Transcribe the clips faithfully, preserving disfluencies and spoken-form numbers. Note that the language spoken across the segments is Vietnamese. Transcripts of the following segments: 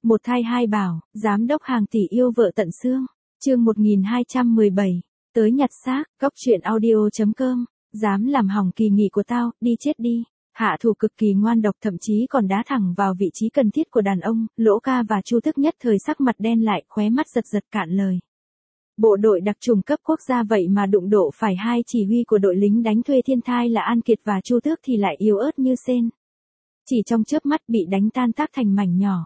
Một thai hai bảo, giám đốc hàng tỷ yêu vợ tận xương. Chương một nghìn hai trăm mười bảy. Tới nhặt xác, góc truyện audio chấm com. Dám làm hỏng kỳ nghỉ của tao, đi chết đi. Hạ thủ cực kỳ ngoan độc, thậm chí còn đá thẳng vào vị trí cần thiết của đàn ông. Lỗ Ca và Chu Tức nhất thời sắc mặt đen lại, khóe mắt giật giật cạn lời. Bộ đội đặc trùng cấp quốc gia vậy mà đụng độ phải hai chỉ huy của đội lính đánh thuê thiên thai là An Kiệt và Chu Tước thì lại yếu ớt như sên. Chỉ trong chớp mắt bị đánh tan tác thành mảnh nhỏ.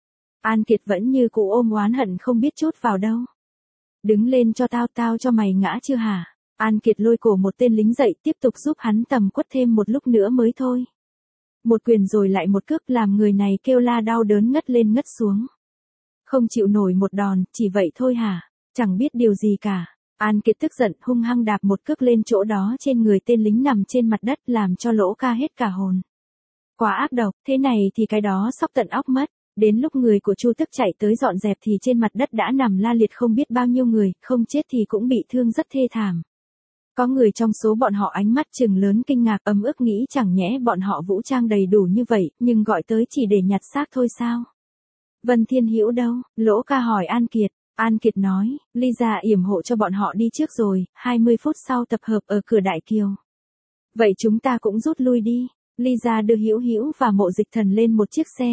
An Kiệt vẫn như cũ ôm oán hận không biết chốt vào đâu. Đứng lên cho tao, tao cho mày ngã chưa hả? An Kiệt lôi cổ một tên lính dậy, tiếp tục giúp hắn tầm quất thêm một lúc nữa mới thôi. Một quyền rồi lại một cước làm người này kêu la đau đớn ngất lên ngất xuống. Không chịu nổi một đòn, chỉ vậy thôi hả? Chẳng biết điều gì cả. An Kiệt tức giận hung hăng đạp một cước lên chỗ đó trên người tên lính nằm trên mặt đất, làm cho Lỗ Ca hết cả hồn. Quá ác độc, thế này thì cái đó sốc tận óc mất. Đến lúc người của Chu Tức chạy tới dọn dẹp thì trên mặt đất đã nằm la liệt không biết bao nhiêu người, không chết thì cũng bị thương rất thê thảm. Có người trong số bọn họ ánh mắt trừng lớn kinh ngạc, ấm ức nghĩ chẳng nhẽ bọn họ vũ trang đầy đủ như vậy, nhưng gọi tới chỉ để nhặt xác thôi sao? Vân Thiên Hữu đâu? Lỗ Ca hỏi An Kiệt. An Kiệt nói, Lisa yểm hộ cho bọn họ đi trước rồi, hai mươi phút sau tập hợp ở cửa Đại Kiều. Vậy chúng ta cũng rút lui đi. Lisa đưa Hữu Hữu và Mộ Dịch Thần lên một chiếc xe.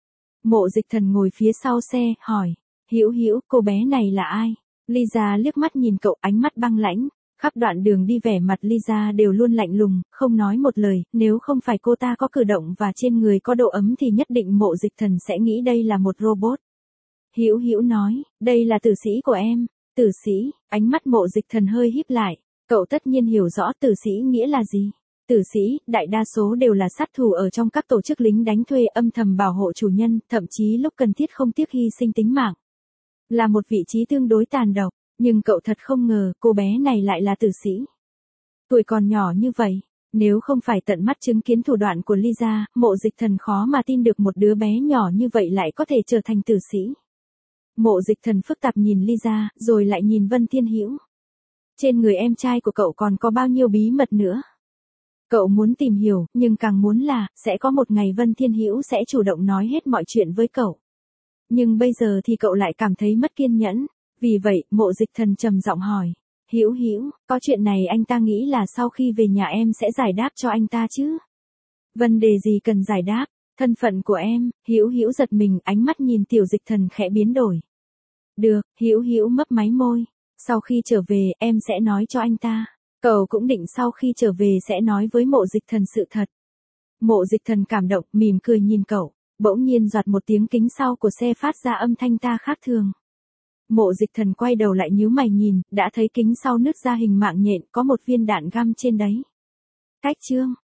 Mộ Dịch Thần ngồi phía sau xe, hỏi, Hữu Hữu, cô bé này là ai? Lisa liếc mắt nhìn cậu, ánh mắt băng lãnh. Khắp đoạn đường đi vẻ mặt Lisa đều luôn lạnh lùng, không nói một lời, nếu không phải cô ta có cử động và trên người có độ ấm thì nhất định Mộ Dịch Thần sẽ nghĩ đây là một robot. Hữu Hữu nói, đây là tử sĩ của em. Tử sĩ, ánh mắt Mộ Dịch Thần hơi híp lại, cậu tất nhiên hiểu rõ tử sĩ nghĩa là gì. Tử sĩ, đại đa số đều là sát thủ ở trong các tổ chức lính đánh thuê, âm thầm bảo hộ chủ nhân, thậm chí lúc cần thiết không tiếc hy sinh tính mạng. Là một vị trí tương đối tàn độc, nhưng cậu thật không ngờ cô bé này lại là tử sĩ. Tuổi còn nhỏ như vậy, nếu không phải tận mắt chứng kiến thủ đoạn của Lisa, Mộ Dịch Thần khó mà tin được một đứa bé nhỏ như vậy lại có thể trở thành tử sĩ. Mộ Dịch Thần phức tạp nhìn Lisa, rồi lại nhìn Vân Thiên Hữu. Trên người em trai của cậu còn có bao nhiêu bí mật nữa? Cậu muốn tìm hiểu, nhưng càng muốn là, sẽ có một ngày Vân Thiên Hữu sẽ chủ động nói hết mọi chuyện với cậu. Nhưng bây giờ thì cậu lại cảm thấy mất kiên nhẫn. Vì vậy, Mộ Dịch Thần trầm giọng hỏi, Hữu Hữu, có chuyện này anh ta nghĩ là sau khi về nhà em sẽ giải đáp cho anh ta chứ? Vấn đề gì cần giải đáp? Thân phận của em. Hữu Hữu giật mình, ánh mắt nhìn Tiểu Dịch Thần khẽ biến đổi. Được, Hữu Hữu mấp máy môi. Sau khi trở về, em sẽ nói cho anh ta. Cậu cũng định sau khi trở về sẽ nói với Mộ Dịch Thần sự thật. Mộ Dịch Thần cảm động, mỉm cười nhìn cậu. Bỗng nhiên giọt một tiếng, kính sau của xe phát ra âm thanh ta khác thường. Mộ Dịch Thần quay đầu lại nhíu mày nhìn, đã thấy kính sau nứt ra hình mạng nhện, có một viên đạn găm trên đấy. Cách chương.